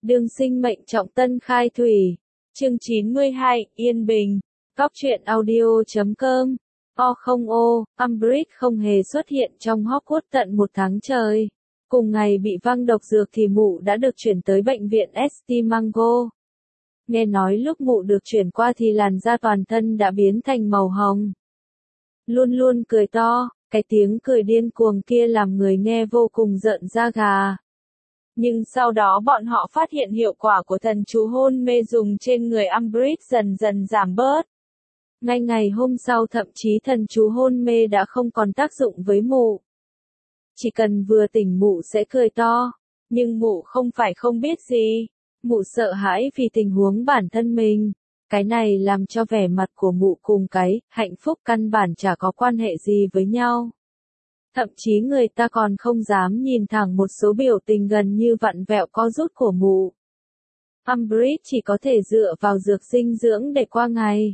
Đương sinh mệnh trọng tân khai thủy. Chương 92, Yên Bình. Góc truyện audio.com. Umbridge không hề xuất hiện trong Hogwarts tận một tháng trời. Cùng ngày bị văng độc dược thì mụ đã được chuyển tới bệnh viện St. Mungo. Nghe nói lúc mụ được chuyển qua thì làn da toàn thân đã biến thành màu hồng. Luôn luôn cười to, cái tiếng cười điên cuồng kia làm người nghe vô cùng rợn da gà. Nhưng sau đó bọn họ phát hiện hiệu quả của thần chú hôn mê dùng trên người Umbridge dần dần giảm bớt. Ngay ngày hôm sau thậm chí thần chú hôn mê đã không còn tác dụng với mụ. Chỉ cần vừa tỉnh mụ sẽ cười to, nhưng mụ không phải không biết gì. Mụ sợ hãi vì tình huống bản thân mình. Cái này làm cho vẻ mặt của mụ cùng cái hạnh phúc căn bản chả có quan hệ gì với nhau. Thậm chí người ta còn không dám nhìn thẳng một số biểu tình gần như vặn vẹo co rút của mụ. Umbridge chỉ có thể dựa vào dược dinh dưỡng để qua ngày.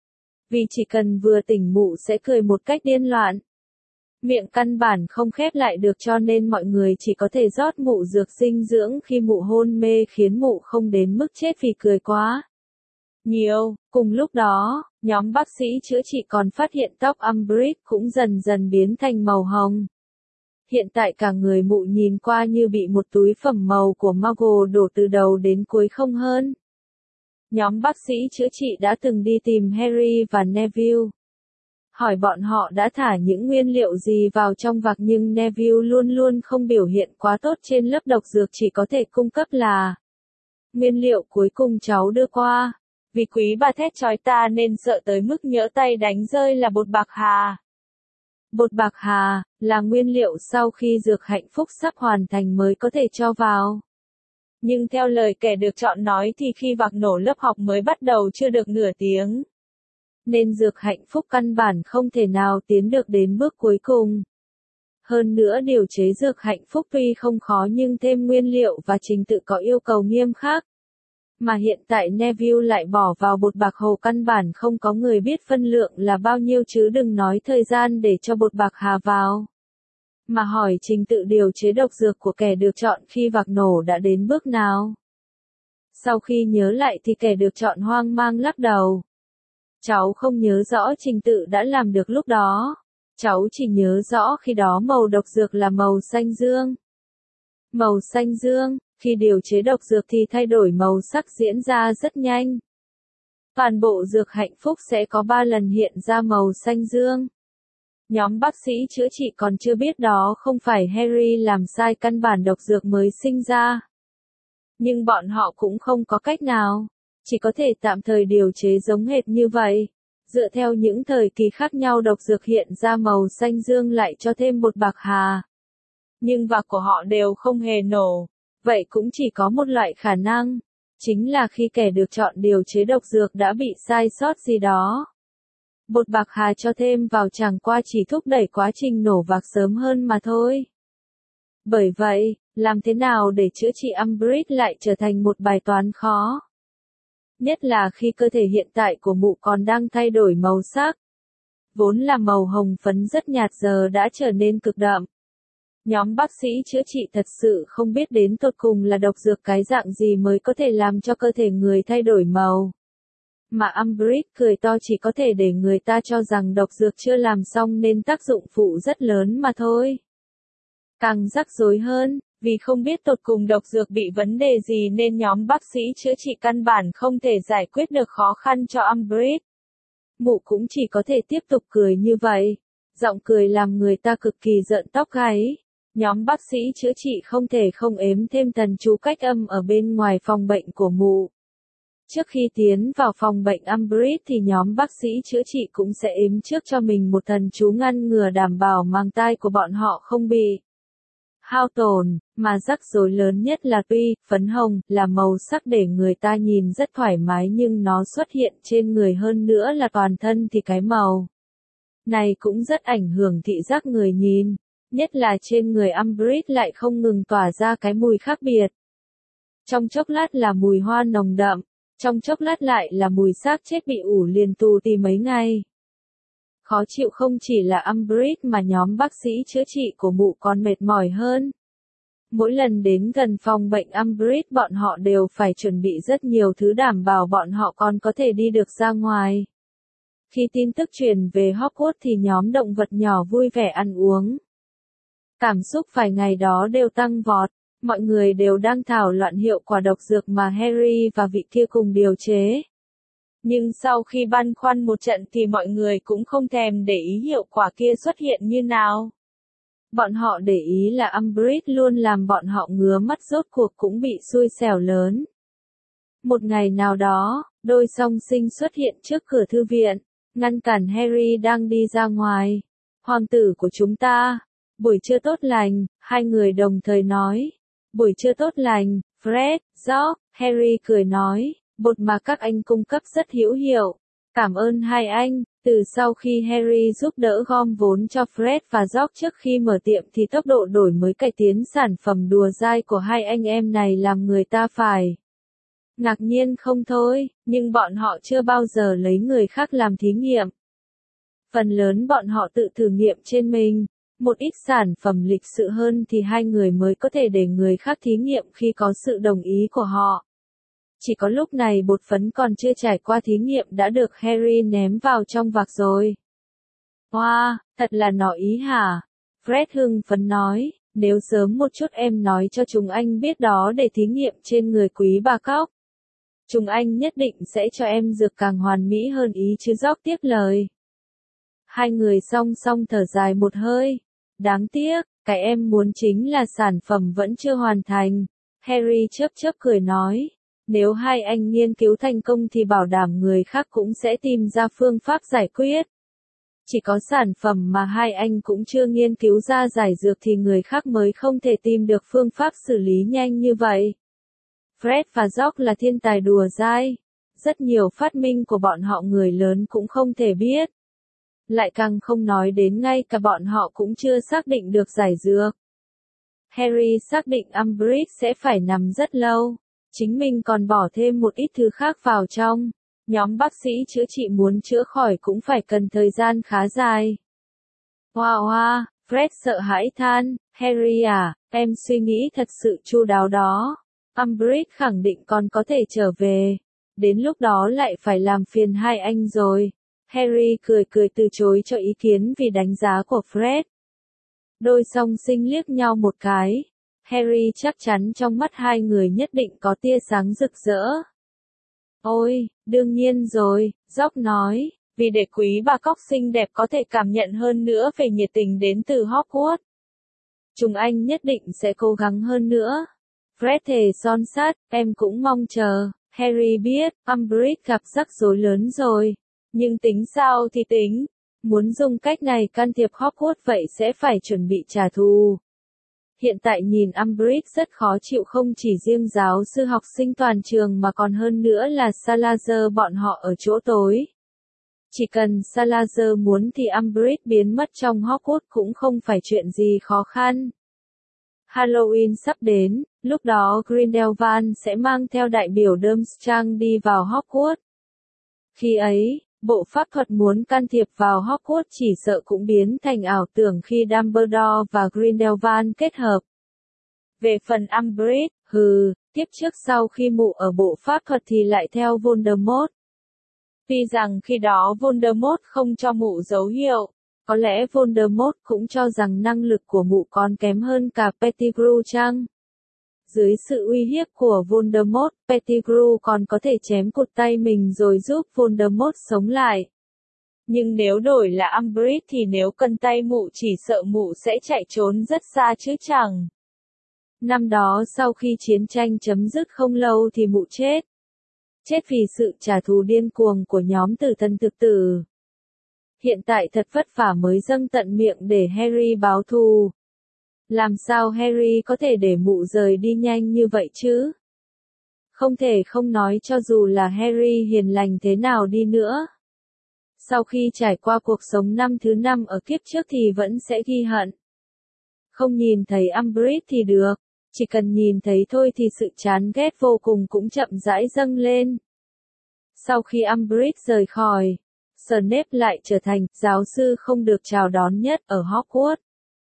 Vì chỉ cần vừa tỉnh mụ sẽ cười một cách điên loạn. Miệng căn bản không khép lại được cho nên mọi người chỉ có thể rót mụ dược dinh dưỡng khi mụ hôn mê khiến mụ không đến mức chết vì cười quá nhiều. Cùng lúc đó, nhóm bác sĩ chữa trị còn phát hiện tóc Umbridge cũng dần dần biến thành màu hồng. Hiện tại cả người mụ nhìn qua như bị một túi phẩm màu của Muggle đổ từ đầu đến cuối không hơn. Nhóm bác sĩ chữa trị đã từng đi tìm Harry và Neville. Hỏi bọn họ đã thả những nguyên liệu gì vào trong vạc nhưng Neville luôn luôn không biểu hiện quá tốt trên lớp độc dược chỉ có thể cung cấp là nguyên liệu cuối cùng cháu đưa qua. Vì quý bà thét chói ta nên sợ tới mức nhỡ tay đánh rơi là bột bạc hà. Bột bạc hà là nguyên liệu sau khi dược hạnh phúc sắp hoàn thành mới có thể cho vào. Nhưng theo lời kẻ được chọn nói thì khi vạc nổ lớp học mới bắt đầu chưa được nửa tiếng. Nên dược hạnh phúc căn bản không thể nào tiến được đến bước cuối cùng. Hơn nữa điều chế dược hạnh phúc tuy không khó nhưng thêm nguyên liệu và trình tự có yêu cầu nghiêm khắc. Mà hiện tại Neville lại bỏ vào bột bạc hồ căn bản không có người biết phân lượng là bao nhiêu chứ đừng nói thời gian để cho bột bạc hà vào. Mà hỏi trình tự điều chế độc dược của kẻ được chọn khi vạc nổ đã đến bước nào. Sau khi nhớ lại thì kẻ được chọn hoang mang lắc đầu. Cháu không nhớ rõ trình tự đã làm được lúc đó. Cháu chỉ nhớ rõ khi đó màu độc dược là màu xanh dương. Màu xanh dương, khi điều chế độc dược thì thay đổi màu sắc diễn ra rất nhanh. Toàn bộ dược hạnh phúc sẽ có 3 lần hiện ra màu xanh dương. Nhóm bác sĩ chữa trị còn chưa biết đó không phải Harry làm sai căn bản độc dược mới sinh ra. Nhưng bọn họ cũng không có cách nào. Chỉ có thể tạm thời điều chế giống hệt như vậy. Dựa theo những thời kỳ khác nhau độc dược hiện ra màu xanh dương lại cho thêm bột bạc hà. Nhưng vạc của họ đều không hề nổ. Vậy cũng chỉ có một loại khả năng. Chính là khi kẻ được chọn điều chế độc dược đã bị sai sót gì đó. Bột bạc hà cho thêm vào chẳng qua chỉ thúc đẩy quá trình nổ vạc sớm hơn mà thôi. Bởi vậy, làm thế nào để chữa trị Umbridge lại trở thành một bài toán khó. Nhất là khi cơ thể hiện tại của mụ còn đang thay đổi màu sắc. Vốn là màu hồng phấn rất nhạt giờ đã trở nên cực đậm. Nhóm bác sĩ chữa trị thật sự không biết đến tột cùng là độc dược cái dạng gì mới có thể làm cho cơ thể người thay đổi màu. Mà Umbridge cười to chỉ có thể để người ta cho rằng độc dược chưa làm xong nên tác dụng phụ rất lớn mà thôi. Càng rắc rối hơn, vì không biết tột cùng độc dược bị vấn đề gì nên nhóm bác sĩ chữa trị căn bản không thể giải quyết được khó khăn cho Umbridge. Mụ cũng chỉ có thể tiếp tục cười như vậy. Giọng cười làm người ta cực kỳ rợn tóc gáy. Nhóm bác sĩ chữa trị không thể không ếm thêm thần chú cách âm ở bên ngoài phòng bệnh của mụ. Trước khi tiến vào phòng bệnh Umbridge thì nhóm bác sĩ chữa trị cũng sẽ ếm trước cho mình một thần chú ngăn ngừa đảm bảo màng tai của bọn họ không bị hao tổn, mà rắc rối lớn nhất là tuy phấn hồng là màu sắc để người ta nhìn rất thoải mái nhưng nó xuất hiện trên người hơn nữa là toàn thân thì cái màu này cũng rất ảnh hưởng thị giác người nhìn, nhất là trên người Umbridge lại không ngừng tỏa ra cái mùi khác biệt. Trong chốc lát là mùi hoa nồng đậm, trong chốc lát lại là mùi xác chết bị ủ liền tù tì mấy ngày. Khó chịu không chỉ là Umbridge mà nhóm bác sĩ chữa trị của mụ còn mệt mỏi hơn. Mỗi lần đến gần phòng bệnh Umbridge bọn họ đều phải chuẩn bị rất nhiều thứ đảm bảo bọn họ còn có thể đi được ra ngoài. Khi tin tức truyền về Hogwarts thì nhóm động vật nhỏ vui vẻ ăn uống. Cảm xúc vài ngày đó đều tăng vọt, mọi người đều đang thảo luận hiệu quả độc dược mà Harry và vị kia cùng điều chế. Nhưng sau khi băn khoăn một trận thì mọi người cũng không thèm để ý hiệu quả kia xuất hiện như nào. Bọn họ để ý là Umbridge luôn làm bọn họ ngứa mắt, rốt cuộc cũng bị xui xẻo lớn. Một ngày nào đó, đôi song sinh xuất hiện trước cửa thư viện, ngăn cản Harry đang đi ra ngoài. Hoàng tử của chúng ta, buổi trưa tốt lành, hai người đồng thời nói. Buổi trưa tốt lành, Fred, George, Harry cười nói, bột mà các anh cung cấp rất hữu hiệu. Cảm ơn hai anh. Từ sau khi Harry giúp đỡ gom vốn cho Fred và George trước khi mở tiệm thì tốc độ đổi mới cải tiến sản phẩm đùa dai của hai anh em này làm người ta phải ngạc nhiên không thôi, nhưng bọn họ chưa bao giờ lấy người khác làm thí nghiệm. Phần lớn bọn họ tự thử nghiệm trên mình, một ít sản phẩm lịch sự hơn thì hai người mới có thể để người khác thí nghiệm khi có sự đồng ý của họ. Chỉ có lúc này bột phấn còn chưa trải qua thí nghiệm đã được Harry ném vào trong vạc rồi. Wow, thật là nọ ý hả? Fred hưng phấn nói, nếu sớm một chút em nói cho chúng anh biết đó để thí nghiệm trên người quý bà cóc. Chúng anh nhất định sẽ cho em dược càng hoàn mỹ hơn ý chứ. George tiếp lời. Hai người song song thở dài một hơi. Đáng tiếc, cái em muốn chính là sản phẩm vẫn chưa hoàn thành. Harry chớp chớp cười nói. Nếu hai anh nghiên cứu thành công thì bảo đảm người khác cũng sẽ tìm ra phương pháp giải quyết. Chỉ có sản phẩm mà hai anh cũng chưa nghiên cứu ra giải dược thì người khác mới không thể tìm được phương pháp xử lý nhanh như vậy. Fred và George là thiên tài đùa dai. Rất nhiều phát minh của bọn họ người lớn cũng không thể biết. Lại càng không nói đến ngay cả bọn họ cũng chưa xác định được giải dược. Harry xác định Umbridge sẽ phải nằm rất lâu. Chính mình còn bỏ thêm một ít thứ khác vào trong. Nhóm bác sĩ chữa trị muốn chữa khỏi cũng phải cần thời gian khá dài. Wow, Fred sợ hãi than, Harry à, em suy nghĩ thật sự chu đáo đó. Umbridge khẳng định còn có thể trở về. Đến lúc đó lại phải làm phiền hai anh rồi. Harry cười cười từ chối cho ý kiến vì đánh giá của Fred. Đôi song sinh liếc nhau một cái. Harry chắc chắn trong mắt hai người nhất định có tia sáng rực rỡ. Ôi, đương nhiên rồi, George nói, vì để quý bà cóc xinh đẹp có thể cảm nhận hơn nữa về nhiệt tình đến từ Hogwarts. Chúng anh nhất định sẽ cố gắng hơn nữa. Fred thề son sắt, em cũng mong chờ. Harry biết, Umbridge gặp rắc rối lớn rồi. Nhưng tính sao thì tính. Muốn dùng cách này can thiệp Hogwarts vậy sẽ phải chuẩn bị trả thù. Hiện tại nhìn Umbridge rất khó chịu, không chỉ riêng giáo sư học sinh toàn trường mà còn hơn nữa là Salazar bọn họ ở chỗ tối. Chỉ cần Salazar muốn thì Umbridge biến mất trong Hogwarts cũng không phải chuyện gì khó khăn. Halloween sắp đến, lúc đó Grindelwald sẽ mang theo đại biểu Durmstrang đi vào Hogwarts. Khi ấy, bộ pháp thuật muốn can thiệp vào Hogwarts chỉ sợ cũng biến thành ảo tưởng khi Dumbledore và Grindelwald kết hợp. Về phần Umbridge, tiếp trước sau khi mụ ở bộ pháp thuật thì lại theo Voldemort. Tuy rằng khi đó Voldemort không cho mụ dấu hiệu, có lẽ Voldemort cũng cho rằng năng lực của mụ còn kém hơn cả Pettigrew chăng? Dưới sự uy hiếp của Voldemort, Pettigrew còn có thể chém cụt tay mình rồi giúp Voldemort sống lại. Nhưng nếu đổi là Umbridge thì nếu cần tay mụ chỉ sợ mụ sẽ chạy trốn rất xa chứ chẳng. Năm đó sau khi chiến tranh chấm dứt không lâu thì mụ chết. Chết vì sự trả thù điên cuồng của nhóm tử thần thực tử. Hiện tại thật vất vả mới dâng tận miệng để Harry báo thù. Làm sao Harry có thể để mụ rời đi nhanh như vậy chứ? Không thể không nói cho dù là Harry hiền lành thế nào đi nữa. Sau khi trải qua cuộc sống năm thứ 5 ở kiếp trước thì vẫn sẽ ghi hận. Không nhìn thấy Umbridge thì được, chỉ cần nhìn thấy thôi thì sự chán ghét vô cùng cũng chậm rãi dâng lên. Sau khi Umbridge rời khỏi, Snape lại trở thành giáo sư không được chào đón nhất ở Hogwarts.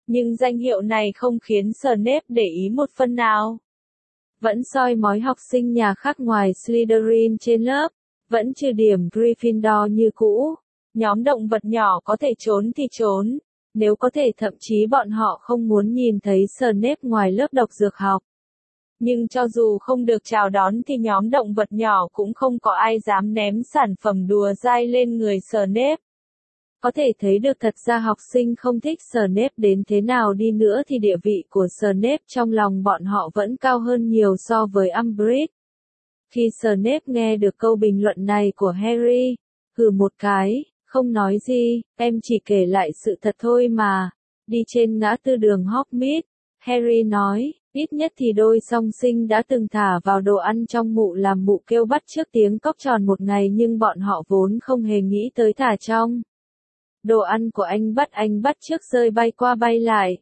Nhưng danh hiệu này không khiến Snape để ý một phân nào. Vẫn soi mói học sinh nhà khác ngoài Slytherin trên lớp, vẫn trừ điểm Gryffindor như cũ. Nhóm động vật nhỏ có thể trốn thì trốn, nếu có thể thậm chí bọn họ không muốn nhìn thấy Snape ngoài lớp độc dược học. Nhưng cho dù không được chào đón thì nhóm động vật nhỏ cũng không có ai dám ném sản phẩm đùa dai lên người Snape. Có thể thấy được thật ra học sinh không thích Snape đến thế nào đi nữa thì địa vị của Snape trong lòng bọn họ vẫn cao hơn nhiều so với Umbridge. Khi Snape nghe được câu bình luận này của Harry, hừ một cái, không nói gì, em chỉ kể lại sự thật thôi mà. Đi trên ngã tư đường Hogsmeade, Harry nói, ít nhất thì đôi song sinh đã từng thả vào đồ ăn trong mụ làm mụ kêu bắt trước tiếng cóc tròn một ngày nhưng bọn họ vốn không hề nghĩ tới thả trong. Đồ ăn của anh bắt trước rơi bay qua bay lại.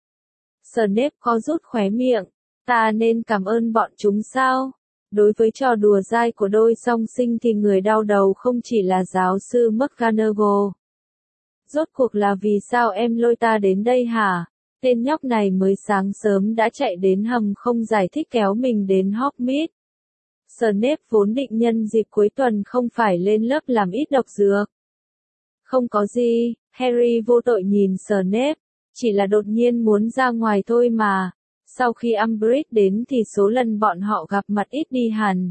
Snape có rút khóe miệng, ta nên cảm ơn bọn chúng sao? Đối với trò đùa dai của đôi song sinh thì người đau đầu không chỉ là giáo sư McGonagall. Rốt cuộc là vì sao em lôi ta đến đây hả? Tên nhóc này mới sáng sớm đã chạy đến hầm không giải thích kéo mình đến Hogsmeade. Snape vốn định nhân dịp cuối tuần không phải lên lớp làm ít độc dược. Không có gì, Harry vô tội nhìn Snape, chỉ là đột nhiên muốn ra ngoài thôi mà. Sau khi Umbridge đến thì số lần bọn họ gặp mặt ít đi hẳn.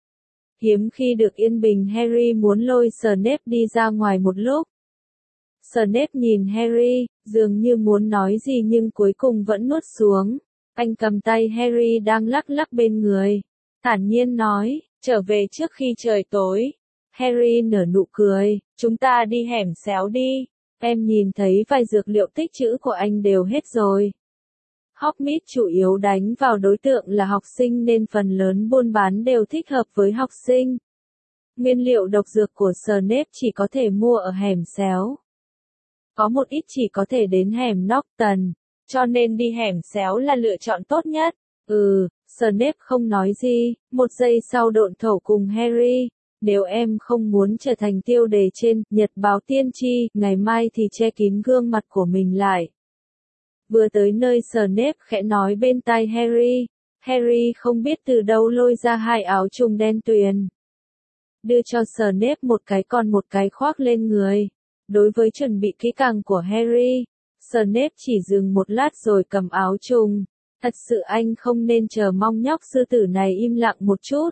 Hiếm khi được yên bình Harry muốn lôi Snape đi ra ngoài một lúc. Snape nhìn Harry, dường như muốn nói gì nhưng cuối cùng vẫn nuốt xuống. Anh cầm tay Harry đang lắc lắc bên người. Thản nhiên nói, trở về trước khi trời tối. Harry nở nụ cười, chúng ta đi hẻm xéo đi. Em nhìn thấy vài dược liệu tích trữ của anh đều hết rồi. Hogsmeade chủ yếu đánh vào đối tượng là học sinh nên phần lớn buôn bán đều thích hợp với học sinh. Nguyên liệu độc dược của Snape chỉ có thể mua ở hẻm xéo. Có một ít chỉ có thể đến hẻm Norton, cho nên đi hẻm xéo là lựa chọn tốt nhất. Snape không nói gì, một giây sau độn thổ cùng Harry. Nếu em không muốn trở thành tiêu đề trên Nhật báo tiên tri, ngày mai thì che kín gương mặt của mình lại. Vừa tới nơi Snape khẽ nói bên tai Harry. Harry không biết từ đâu lôi ra hai áo trùng đen tuyền. Đưa cho Snape một cái còn một cái khoác lên người. Đối với chuẩn bị kỹ càng của Harry, Snape chỉ dừng một lát rồi cầm áo trùng. Thật sự anh không nên chờ mong nhóc sư tử này im lặng một chút.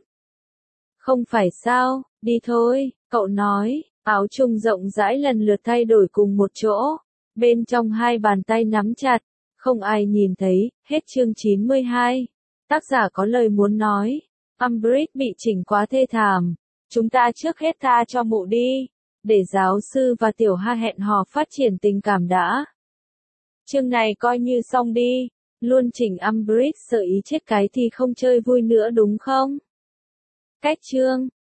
Không phải sao, đi thôi, cậu nói, áo trùng rộng rãi lần lượt thay đổi cùng một chỗ. Bên trong hai bàn tay nắm chặt, không ai nhìn thấy, hết chương 92. Tác giả có lời muốn nói, Umbridge bị chỉnh quá thê thảm. Chúng ta trước hết tha cho mụ đi, để giáo sư và tiểu ha hẹn hò phát triển tình cảm đã. Chương này coi như xong đi, luôn chỉnh Umbridge sợ ý chết cái thì không chơi vui nữa đúng không? Cách chương